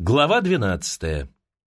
Глава 12.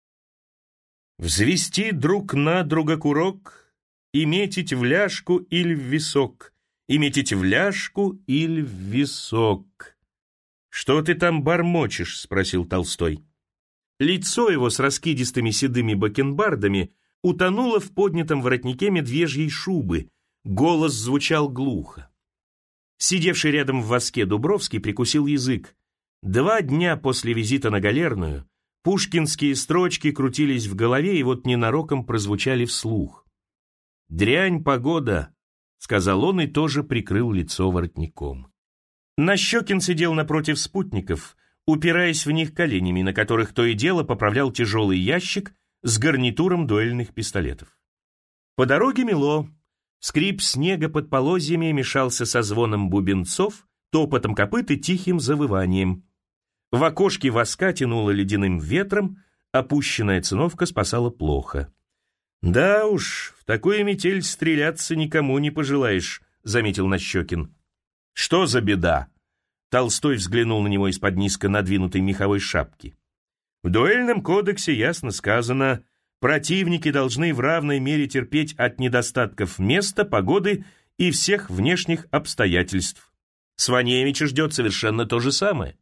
Взвести друг на друга курок, и метить в ляжку или в висок, и метить в ляжку или в висок. «Что ты там бормочешь?» — спросил Толстой. Лицо его с раскидистыми седыми бакенбардами утонуло в поднятом воротнике медвежьей шубы, голос звучал глухо. Сидевший рядом в воске Дубровский прикусил язык. 2 дня после визита на Галерную пушкинские строчки крутились в голове и вот ненароком прозвучали вслух. «Дрянь погода», — сказал он и тоже прикрыл лицо воротником. Нащекин сидел напротив спутников, упираясь в них коленями, на которых то и дело поправлял тяжелый ящик с гарнитуром дуэльных пистолетов. По дороге мело. Скрип снега под полозьями мешался со звоном бубенцов, топотом копыт и тихим завыванием. В окошке воска тянуло ледяным ветром, опущенная циновка спасала плохо. «Да уж, в такую метель стреляться никому не пожелаешь», — заметил Нащекин. «Что за беда?» Толстой взглянул на него из-под низко надвинутой меховой шапки. «В дуэльном кодексе ясно сказано, противники должны в равной мере терпеть от недостатков места, погоды и всех внешних обстоятельств. Сваневича ждет совершенно то же самое».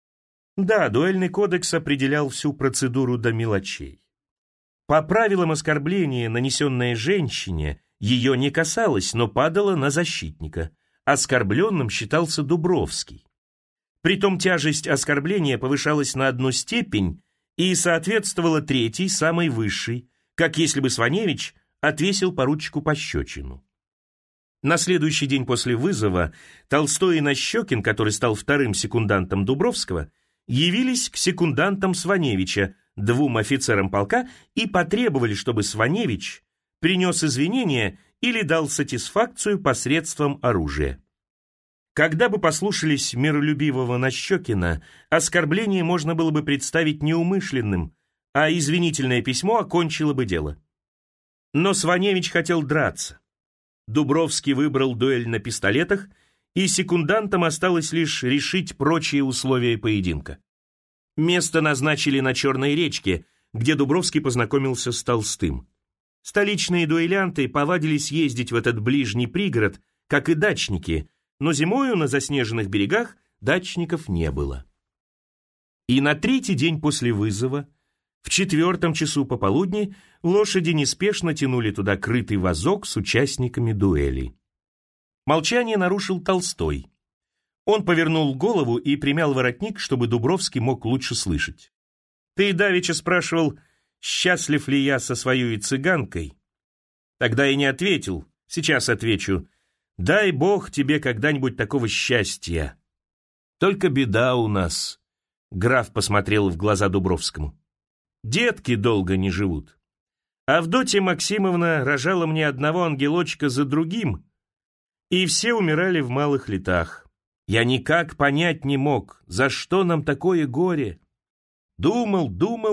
Да, дуэльный кодекс определял всю процедуру до мелочей. По правилам оскорбления, нанесенное женщине, ее не касалось, но падало на защитника. Оскорбленным считался Дубровский. Притом тяжесть оскорбления повышалась на 1 степень и соответствовала 3-й, самой высшей, как если бы Сваневич отвесил поручику пощечину. На следующий день после вызова Толстой и Нащекин, который стал 2-м секундантом Дубровского, явились к секундантам Сваневича, 2 офицерам полка, и потребовали, чтобы Сваневич принес извинения или дал сатисфакцию посредством оружия. Когда бы послушались миролюбивого Нащекина, оскорбление можно было бы представить неумышленным, а извинительное письмо окончило бы дело. Но Сваневич хотел драться. Дубровский выбрал дуэль на пистолетах, и секундантам осталось лишь решить прочие условия поединка. Место назначили на Черной речке, где Дубровский познакомился с Толстым. Столичные дуэлянты повадились ездить в этот ближний пригород, как и дачники, но зимою на заснеженных берегах дачников не было. И на 3-й день после вызова, в 4-м часу пополудни, лошади неспешно тянули туда крытый вазок с участниками дуэли. Молчание нарушил Толстой. Он повернул голову и примял воротник, чтобы Дубровский мог лучше слышать. «Ты давеча спрашивал, счастлив ли я со своей цыганкой?» Тогда я не ответил, сейчас отвечу. «Дай Бог тебе когда-нибудь такого счастья». «Только беда у нас», — граф посмотрел в глаза Дубровскому. «Детки долго не живут. Авдотья Максимовна рожала мне одного ангелочка за другим, и все умирали в малых летах. Я никак понять не мог, за что нам такое горе. Думал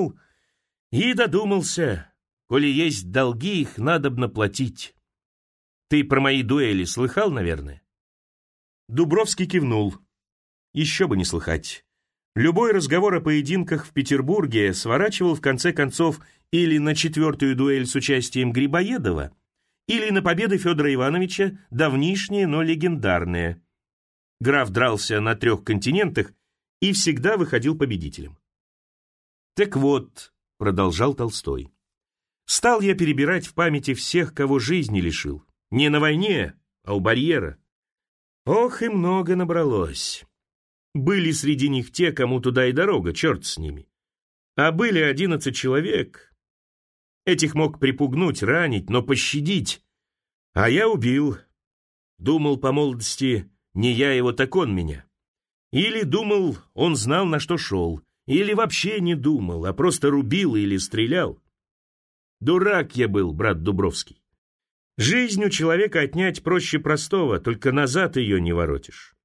и додумался. Коли есть долги, их надобно платить. Ты про мои дуэли слыхал, наверное?» Дубровский кивнул. Еще бы не слыхать. Любой разговор о поединках в Петербурге сворачивал в конце концов или на 4-ю дуэль с участием Грибоедова, или на победы Федора Ивановича, давнишние, но легендарные. Граф дрался на 3 континентах и всегда выходил победителем. «Так вот», — продолжал Толстой, — «стал я перебирать в памяти всех, кого жизни лишил. Не на войне, а у барьера. Ох, и много набралось. Были среди них те, кому туда и дорога, черт с ними. А были 11 человек. Этих мог припугнуть, ранить, но пощадить. А я убил. Думал по молодости, не я его, так он меня. Или думал, он знал, на что шел. Или вообще не думал, а просто рубил или стрелял. Дурак я был, брат Дубровский. Жизнь у человека отнять проще простого, только назад ее не воротишь.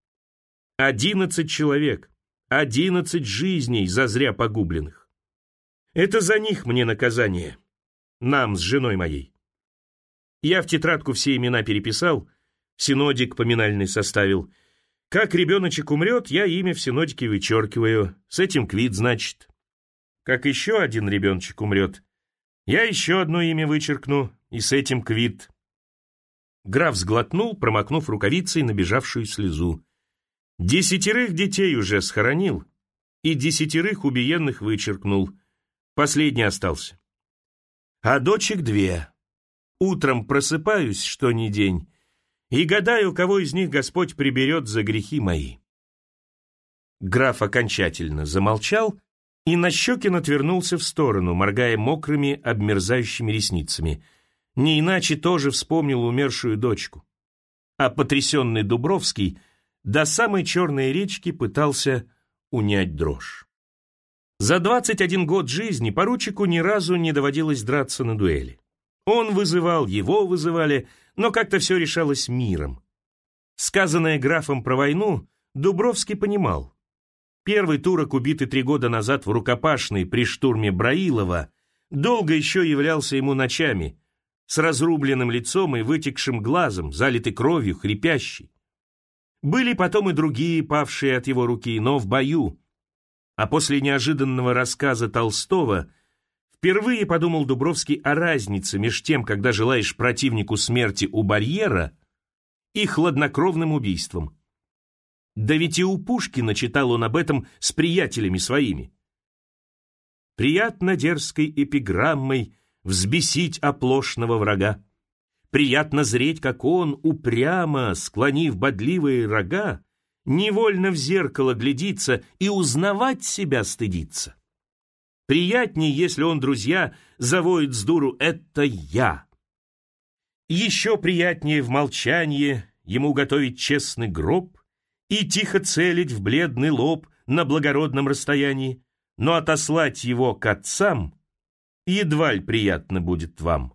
11 человек, 11 жизней зазря погубленных. Это за них мне наказание. Нам с женой моей. Я в тетрадку все имена переписал, синодик поминальный составил. Как ребеночек умрет, я имя в синодике вычеркиваю. С этим квит, значит. как еще один ребеночек умрет, я еще одно имя вычеркну, и с этим квит». Граф сглотнул, промокнув рукавицей набежавшую слезу. 10 детей уже схоронил, и 10 убиенных вычеркнул. Последний остался. А дочек 2. Утром просыпаюсь, что ни день, и гадаю, кого из них Господь приберет за грехи мои». Граф окончательно замолчал, и Нащекин отвернулся в сторону, моргая мокрыми, обмерзающими ресницами. Не иначе тоже вспомнил умершую дочку. А потрясенный Дубровский до самой Черной речки пытался унять дрожь. За 21 год жизни поручику ни разу не доводилось драться на дуэли. Он вызывал, его вызывали, но как-то все решалось миром. Сказанное графом про войну Дубровский понимал. Первый турок, убитый 3 года назад в рукопашной при штурме Браилова, долго еще являлся ему ночами, с разрубленным лицом и вытекшим глазом, залитый кровью, хрипящий. Были потом и другие, павшие от его руки, но в бою. А после неожиданного рассказа Толстого впервые подумал Дубровский о разнице между тем, когда желаешь противнику смерти у барьера, и хладнокровным убийством. Да ведь и у Пушкина читал он об этом с приятелями своими. «Приятно дерзкой эпиграммой взбесить оплошного врага. Приятно зреть, как он, упрямо, склонив бодливые рога, невольно в зеркало глядится и узнавать себя стыдится. Приятней, если он, друзья, завоет с дуру «это я». Еще приятнее в молчании ему готовить честный гроб и тихо целить в бледный лоб на благородном расстоянии, но отослать его к отцам едва ли приятно будет вам.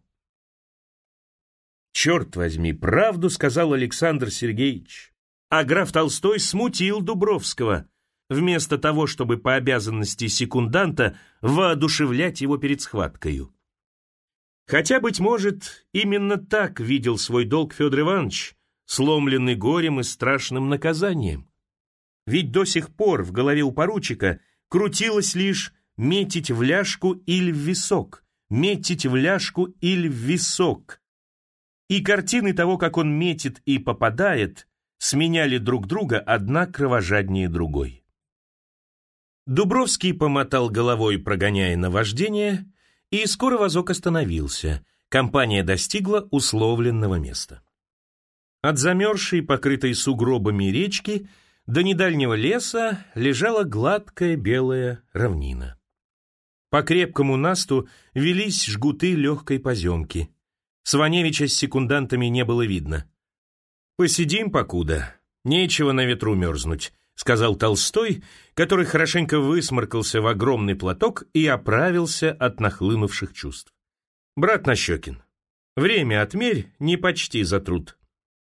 «Черт возьми, правду сказал Александр Сергеевич». А граф Толстой смутил Дубровского, вместо того, чтобы по обязанности секунданта воодушевлять его перед схваткою. Хотя, быть может, именно так видел свой долг Федор Иванович, сломленный горем и страшным наказанием. Ведь до сих пор в голове у поручика крутилось лишь «метить в ляжку или в висок», «метить в ляжку или в висок». И картины того, как он метит и попадает, сменяли друг друга, одна кровожаднее другой. Дубровский помотал головой, прогоняя наваждение, и скоро вазок остановился. Компания достигла условленного места. От замерзшей, покрытой сугробами речки до недальнего леса лежала гладкая белая равнина. По крепкому насту велись жгуты легкой поземки. Сваневича с секундантами не было видно. «Посидим покуда, нечего на ветру мерзнуть», — сказал Толстой, который хорошенько высморкался в огромный платок и оправился от нахлынувших чувств. «Брат Нащекин, время отмерь, не почти за труд».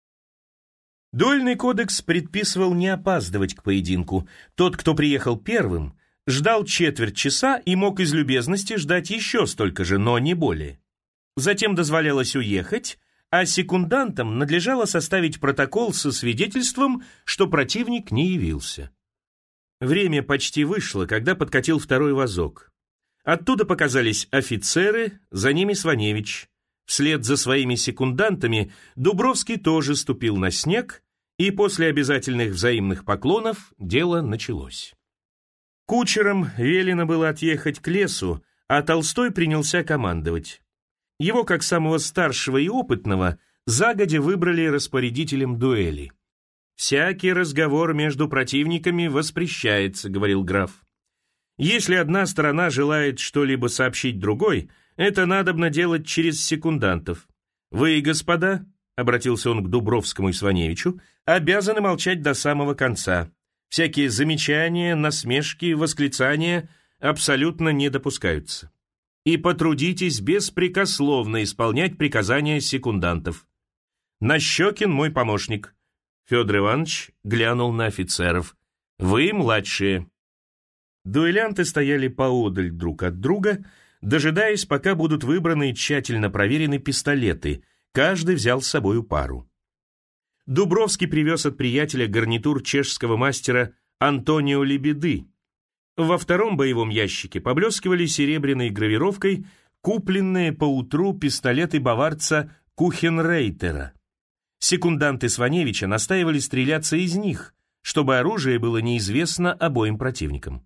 Дуэльный кодекс предписывал не опаздывать к поединку. Тот, кто приехал первым, ждал четверть часа и мог из любезности ждать еще столько же, но не более. Затем дозволялось уехать, а секундантам надлежало составить протокол со свидетельством, что противник не явился. Время почти вышло, когда подкатил второй вазок. Оттуда показались офицеры, за ними Сваневич. Вслед за своими секундантами Дубровский тоже ступил на снег, и после обязательных взаимных поклонов дело началось. Кучерам велено было отъехать к лесу, а Толстой принялся командовать. Его, как самого старшего и опытного, загодя выбрали распорядителем дуэли. «Всякий разговор между противниками воспрещается», — говорил граф. «Если одна сторона желает что-либо сообщить другой, это надобно делать через секундантов. Вы, господа», — обратился он к Дубровскому и Сваневичу, «обязаны молчать до самого конца. Всякие замечания, насмешки, восклицания абсолютно не допускаются. И потрудитесь беспрекословно исполнять приказания секундантов. Нащекин мой помощник». Федор Иванович глянул на офицеров. «Вы младшие». Дуэлянты стояли поодаль друг от друга, дожидаясь, пока будут выбраны и тщательно проверены пистолеты. Каждый взял с собою пару. Дубровский привез от приятеля гарнитур чешского мастера Антонио Лебеды. Во втором боевом ящике поблескивали серебряной гравировкой купленные поутру пистолеты баварца Кухенрейтера. Секунданты Сваневича настаивали стреляться из них, чтобы оружие было неизвестно обоим противникам.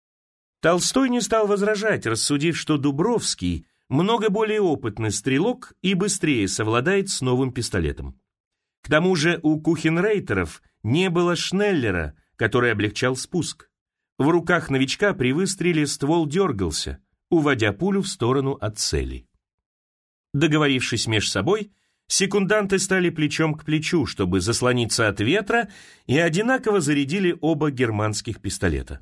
Толстой не стал возражать, рассудив, что Дубровский много более опытный стрелок и быстрее совладает с новым пистолетом. К тому же у Кухенрейтеров не было шнеллера, который облегчал спуск. В руках новичка при выстреле ствол дергался, уводя пулю в сторону от цели. Договорившись меж собой, секунданты стали плечом к плечу, чтобы заслониться от ветра, и одинаково зарядили оба германских пистолета.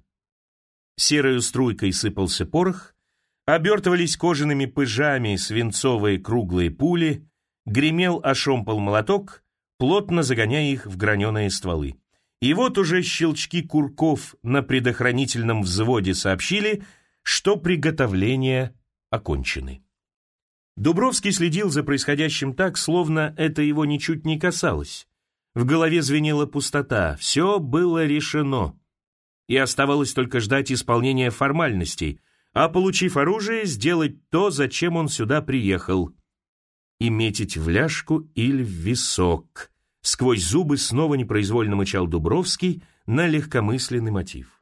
Серою струйкой сыпался порох, обертывались кожаными пыжами свинцовые круглые пули, гремел ошомпал молоток, плотно загоняя их в граненые стволы. И вот уже щелчки курков на предохранительном взводе сообщили, что приготовления окончены. Дубровский следил за происходящим так, словно это его ничуть не касалось. В голове звенела пустота, все было решено. И оставалось только ждать исполнения формальностей, а, получив оружие, сделать то, зачем он сюда приехал. И метить в ляжку или в висок. Сквозь зубы снова непроизвольно мычал Дубровский на легкомысленный мотив.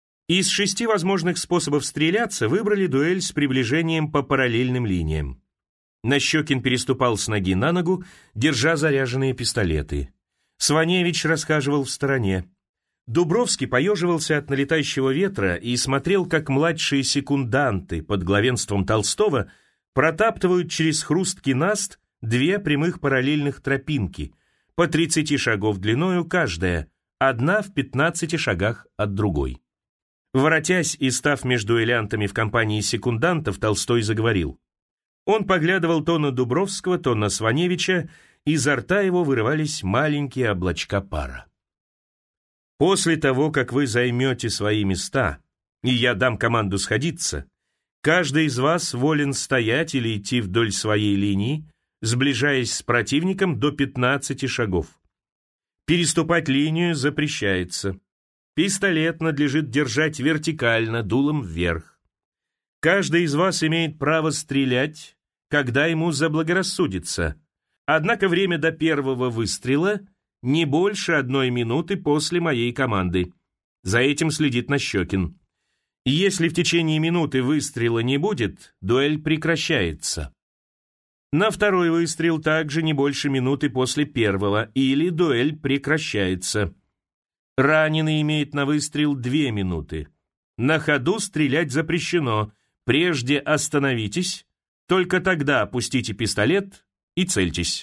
Из 6 возможных способов стреляться выбрали дуэль с приближением по параллельным линиям. Нащекин переступал с ноги на ногу, держа заряженные пистолеты. Сваневич расхаживал в стороне. Дубровский поеживался от налетающего ветра и смотрел, как младшие секунданты под главенством Толстого протаптывают через хрусткий наст 2 прямых параллельных тропинки, по 30 шагов длиною каждая, одна в 15 шагах от другой. Воротясь и став между дуэлянтами в компании секундантов, Толстой заговорил. Он поглядывал то на Дубровского, то на Сваневича, изо рта его вырывались маленькие облачка пара. «После того, как вы займете свои места, и я дам команду сходиться, каждый из вас волен стоять или идти вдоль своей линии, сближаясь с противником до 15 шагов. Переступать линию запрещается. Пистолет надлежит держать вертикально, дулом вверх. Каждый из вас имеет право стрелять, когда ему заблагорассудится, однако время до первого выстрела не больше 1 минуты после моей команды. За этим следит Нащекин. Если в течение минуты выстрела не будет, дуэль прекращается. На второй выстрел также не больше минуты после первого, или дуэль прекращается. Раненый имеет на выстрел 2 минуты. На ходу стрелять запрещено. Прежде остановитесь, только тогда опустите пистолет и цельтесь.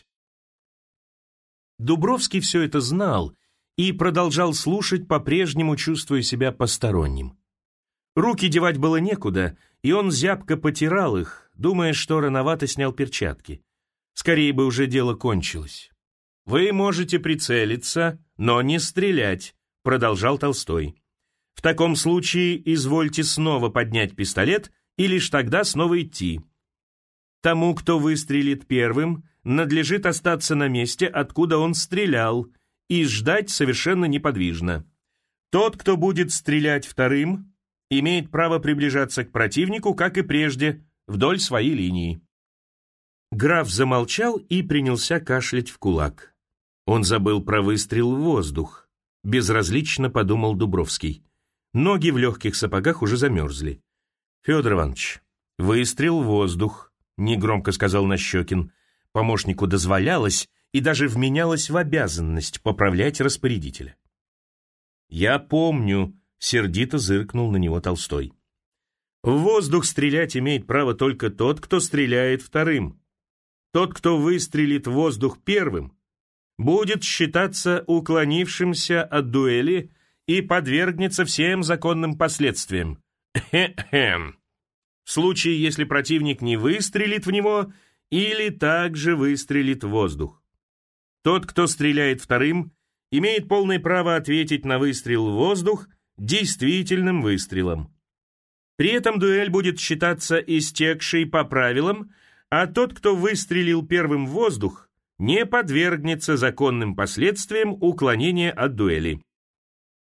Дубровский все это знал и продолжал слушать, по-прежнему чувствуя себя посторонним. Руки девать было некуда, и он зябко потирал их, думая, что рановато снял перчатки. Скорее бы уже дело кончилось. «Вы можете прицелиться, но не стрелять», — продолжал Толстой. «В таком случае извольте снова поднять пистолет и лишь тогда снова идти. Тому, кто выстрелит первым, надлежит остаться на месте, откуда он стрелял, и ждать совершенно неподвижно. Тот, кто будет стрелять вторым, имеет право приближаться к противнику, как и прежде, вдоль своей линии». Граф замолчал и принялся кашлять в кулак. Он забыл про выстрел в воздух. Безразлично подумал Дубровский. Ноги в легких сапогах уже замерзли. «Федор Иванович, выстрел в воздух», — негромко сказал Нащекин. Помощнику дозволялось и даже вменялось в обязанность поправлять распорядителя. «Я помню», — сердито зыркнул на него Толстой. «В воздух стрелять имеет право только тот, кто стреляет вторым. Тот, кто выстрелит в воздух первым, будет считаться уклонившимся от дуэли и подвергнется всем законным последствиям. Хе-хем. В случае, если противник не выстрелит в него или также выстрелит в воздух. Тот, кто стреляет вторым, имеет полное право ответить на выстрел в воздух действительным выстрелом. При этом дуэль будет считаться истекшей по правилам, а тот, кто выстрелил первым в воздух, не подвергнется законным последствиям уклонения от дуэли.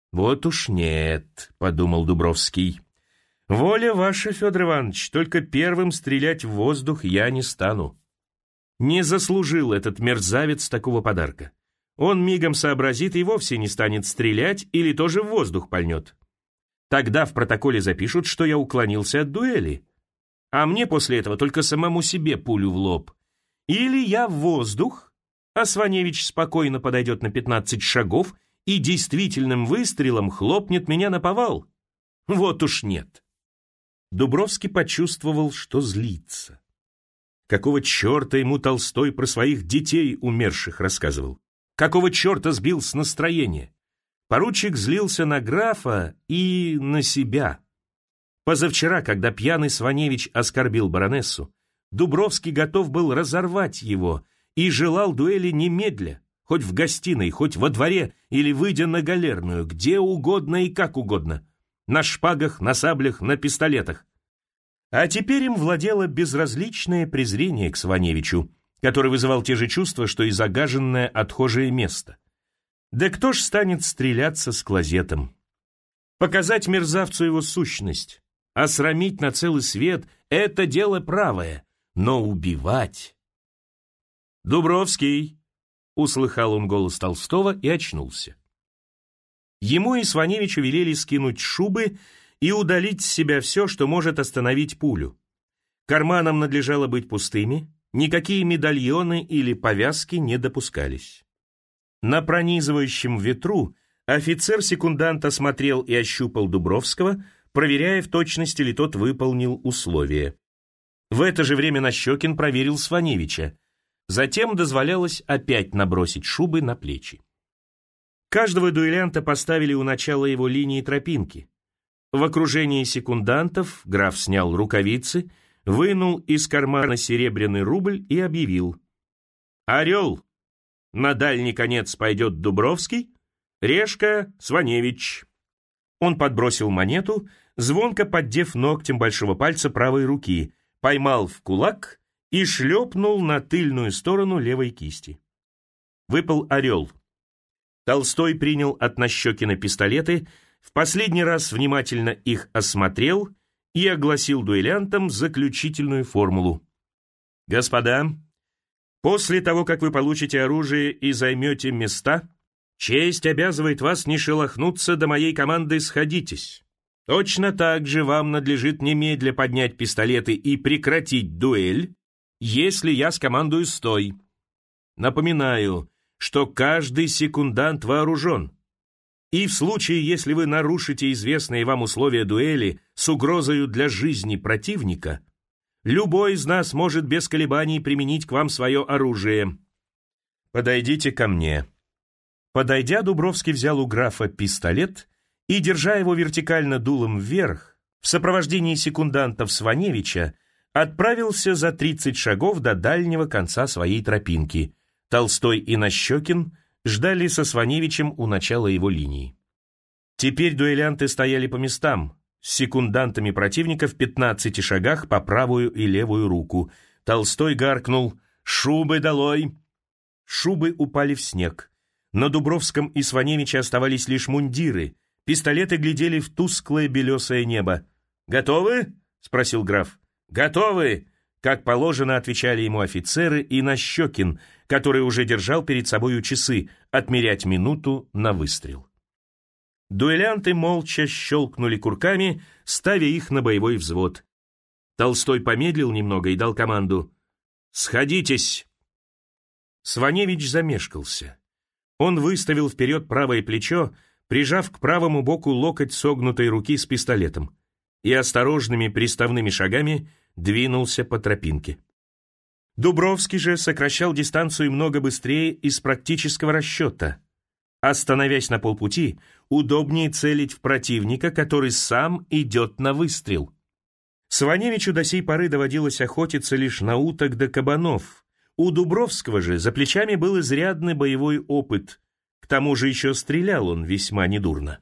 «Вот уж нет», — подумал Дубровский. «Воля ваша, Федор Иванович, только первым стрелять в воздух я не стану». Не заслужил этот мерзавец такого подарка. Он мигом сообразит и вовсе не станет стрелять или тоже в воздух пальнет. Тогда в протоколе запишут, что я уклонился от дуэли. А мне после этого только самому себе пулю в лоб. Или я в воздух, а Сваневич спокойно подойдет на 15 шагов и действительным выстрелом хлопнет меня наповал. Вот уж нет. Дубровский почувствовал, что злится. Какого черта ему Толстой про своих детей умерших рассказывал? Какого черта сбил с настроения? Поручик злился на графа и на себя. Позавчера, когда пьяный Сваневич оскорбил баронессу, Дубровский готов был разорвать его и желал дуэли немедля, хоть в гостиной, хоть во дворе или выйдя на галерную, где угодно и как угодно, на шпагах, на саблях, на пистолетах. А теперь им владело безразличное презрение к Сваневичу, который вызывал те же чувства, что и загаженное отхожее место. Да кто ж станет стреляться с клозетом? Показать мерзавцу его сущность, осрамить на целый свет — это дело правое, но убивать... «Дубровский!» — услыхал он голос Толстого и очнулся. Ему и Сваневичу велели скинуть шубы и удалить с себя все, что может остановить пулю. Карманам надлежало быть пустыми, никакие медальоны или повязки не допускались. На пронизывающем ветру офицер-секундант осмотрел и ощупал Дубровского, проверяя, в точности ли тот выполнил условия. В это же время Нащекин проверил Сваневича. Затем дозволялось опять набросить шубы на плечи. Каждого дуэлянта поставили у начала его линии тропинки. В окружении секундантов граф снял рукавицы, вынул из кармана серебряный рубль и объявил: «Орел! На дальний конец пойдет Дубровский, решка — Сваневич». Он подбросил монету, звонко поддев ногтем большого пальца правой руки, поймал в кулак и шлепнул на тыльную сторону левой кисти. Выпал орел. Толстой принял от Нащекина пистолеты, в последний раз внимательно их осмотрел и огласил дуэлянтам заключительную формулу. «Господа, после того, как вы получите оружие и займете места, честь обязывает вас не шелохнуться до моей команды «сходитесь». Точно так же вам надлежит немедля поднять пистолеты и прекратить дуэль, если я скомандую «стой». Напоминаю, что каждый секундант вооружен. И в случае, если вы нарушите известные вам условия дуэли с угрозою для жизни противника, любой из нас может без колебаний применить к вам свое оружие. Подойдите ко мне». Подойдя, Дубровский взял у графа пистолет и, держа его вертикально дулом вверх, в сопровождении секундантов Сваневича, отправился за 30 шагов до дальнего конца своей тропинки. Толстой и Нащекин ждали со Сваневичем у начала его линии. Теперь дуэлянты стояли по местам, с секундантами противника в 15 шагах по правую и левую руку. Толстой гаркнул: «Шубы долой!». Шубы упали в снег. На Дубровском и Сваневиче оставались лишь мундиры, пистолеты глядели в тусклое белесое небо. «Готовы?» — спросил граф. «Готовы!» — как положено отвечали ему офицеры и Нащекин, который уже держал перед собою часы, отмерять минуту на выстрел. Дуэлянты молча щелкнули курками, ставя их на боевой взвод. Толстой помедлил немного и дал команду: «Сходитесь!». Сваневич замешкался. Он выставил вперед правое плечо, прижав к правому боку локоть согнутой руки с пистолетом, и осторожными приставными шагами двинулся по тропинке. Дубровский же сокращал дистанцию много быстрее из практического расчета. Остановясь на полпути, удобнее целить в противника, который сам идет на выстрел. Сваневичу до сей поры доводилось охотиться лишь на уток да кабанов. У Дубровского же за плечами был изрядный боевой опыт, к тому же еще стрелял он весьма недурно.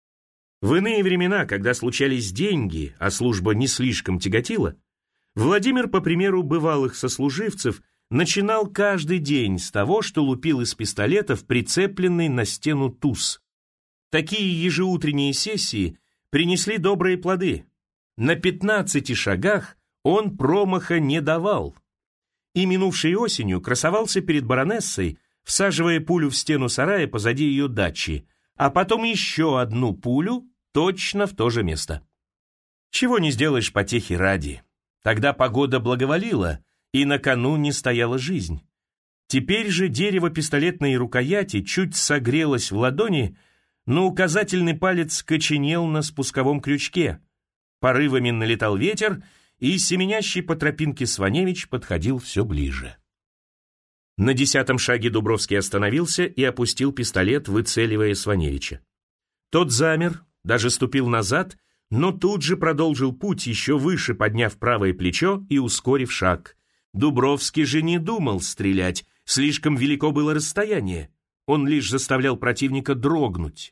В иные времена, когда случались деньги, а служба не слишком тяготила, Владимир, по примеру бывалых сослуживцев, начинал каждый день с того, что лупил из пистолета в прицепленный на стену туз. Такие ежеутренние сессии принесли добрые плоды. На 15 шагах он промаха не давал. И минувшей осенью красовался перед баронессой, всаживая пулю в стену сарая позади ее дачи, а потом еще одну пулю точно в то же место. Чего не сделаешь потехи ради. Тогда погода благоволила, и на кону не стояла жизнь. Теперь же дерево пистолетной рукояти чуть согрелось в ладони, но указательный палец коченел на спусковом крючке. Порывами налетал ветер, и семенящий по тропинке Сваневич подходил все ближе. На 10-м шаге Дубровский остановился и опустил пистолет, выцеливая Сваневича. Тот замер, даже ступил назад, но тут же продолжил путь, еще выше подняв правое плечо и ускорив шаг. Дубровский же не думал стрелять, слишком велико было расстояние. Он лишь заставлял противника дрогнуть.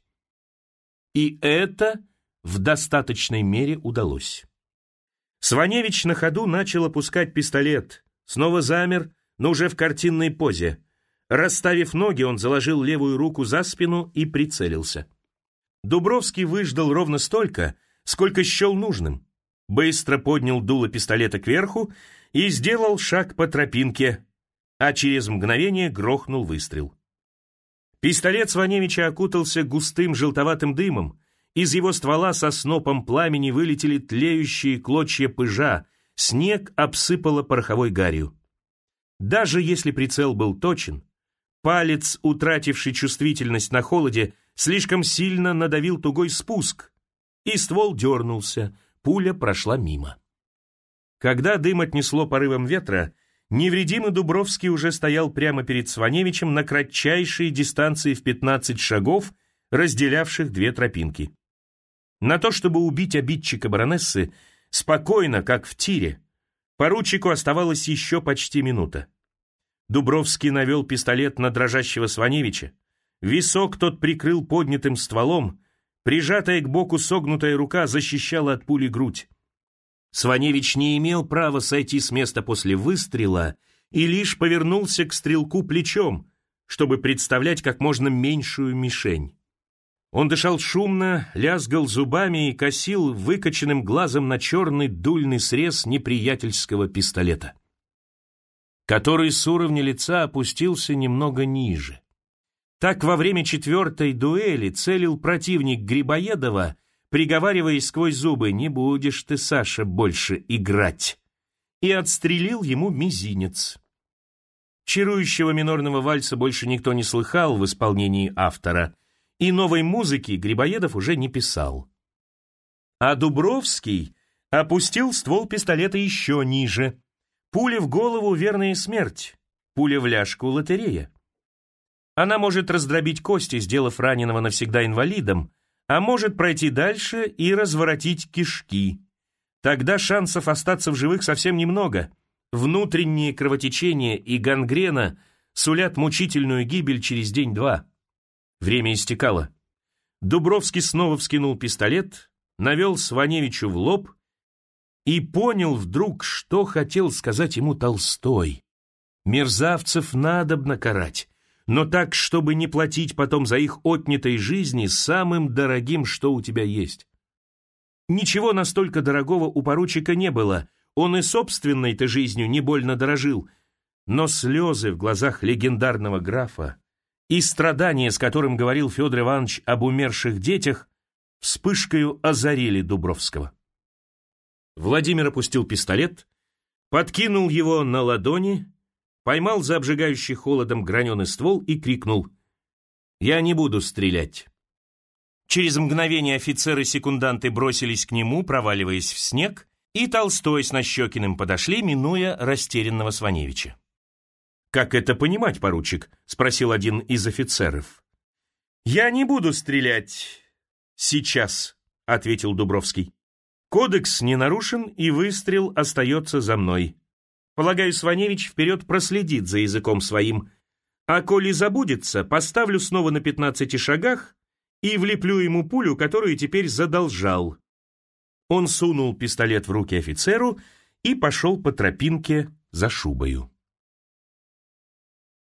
И это в достаточной мере удалось. Сваневич на ходу начал опускать пистолет, снова замер, но уже в картинной позе. Расставив ноги, он заложил левую руку за спину и прицелился. Дубровский выждал ровно столько, сколько счел нужным. Быстро поднял дуло пистолета кверху и сделал шаг по тропинке, а через мгновение грохнул выстрел. Пистолет Сваневича окутался густым желтоватым дымом, из его ствола со снопом пламени вылетели тлеющие клочья пыжа, снег обсыпало пороховой гарью. Даже если прицел был точен, палец, утративший чувствительность на холоде, слишком сильно надавил тугой спуск, и ствол дернулся, пуля прошла мимо. Когда дым отнесло порывом ветра, невредимый Дубровский уже стоял прямо перед Сваневичем на кратчайшей дистанции в 15 шагов, разделявших две тропинки. На то, чтобы убить обидчика баронессы, спокойно, как в тире, поручику оставалось еще почти минута. Дубровский навел пистолет на дрожащего Сваневича. Висок тот прикрыл поднятым стволом, прижатая к боку согнутая рука защищала от пули грудь. Сваневич не имел права сойти с места после выстрела и лишь повернулся к стрелку плечом, чтобы представлять как можно меньшую мишень. Он дышал шумно, лязгал зубами и косил выкоченным глазом на черный дульный срез неприятельского пистолета, который с уровня лица опустился немного ниже. Так во время 4-й дуэли целил противник Грибоедова, приговаривая сквозь зубы: «Не будешь ты, Саша, больше играть», и отстрелил ему мизинец. Чарующего минорного вальса больше никто не слыхал в исполнении автора, и новой музыки Грибоедов уже не писал. А Дубровский опустил ствол пистолета еще ниже. Пуля в голову — верная смерть, пуля в ляжку — лотерея. Она может раздробить кости, сделав раненого навсегда инвалидом, а может пройти дальше и разворотить кишки. Тогда шансов остаться в живых совсем немного. Внутренние кровотечения и гангрена сулят мучительную гибель через день-два. Время истекало. Дубровский снова вскинул пистолет, навел Сваневичу в лоб и понял вдруг, что хотел сказать ему Толстой. Мерзавцев надобно карать, но так, чтобы не платить потом за их отнятой жизни самым дорогим, что у тебя есть. Ничего настолько дорогого у поручика не было, он и собственной-то жизнью не больно дорожил, но слезы в глазах легендарного графа и страдания, с которым говорил Федор Иванович об умерших детях, вспышкою озарили Дубровского. Владимир опустил пистолет, подкинул его на ладони, поймал за обжигающий холодом граненый ствол и крикнул: «Я не буду стрелять». Через мгновение офицеры-секунданты бросились к нему, проваливаясь в снег, и Толстой с Нащекиным подошли, минуя растерянного Сваневича. «Как это понимать, поручик?» — спросил один из офицеров. «Я не буду стрелять сейчас», — ответил Дубровский. «Кодекс не нарушен, и выстрел остается за мной. Полагаю, Сваневич вперед проследит за языком своим, а коли забудется, поставлю снова на 15 шагах и влеплю ему пулю, которую теперь задолжал». Он сунул пистолет в руки офицеру и пошел по тропинке за шубою.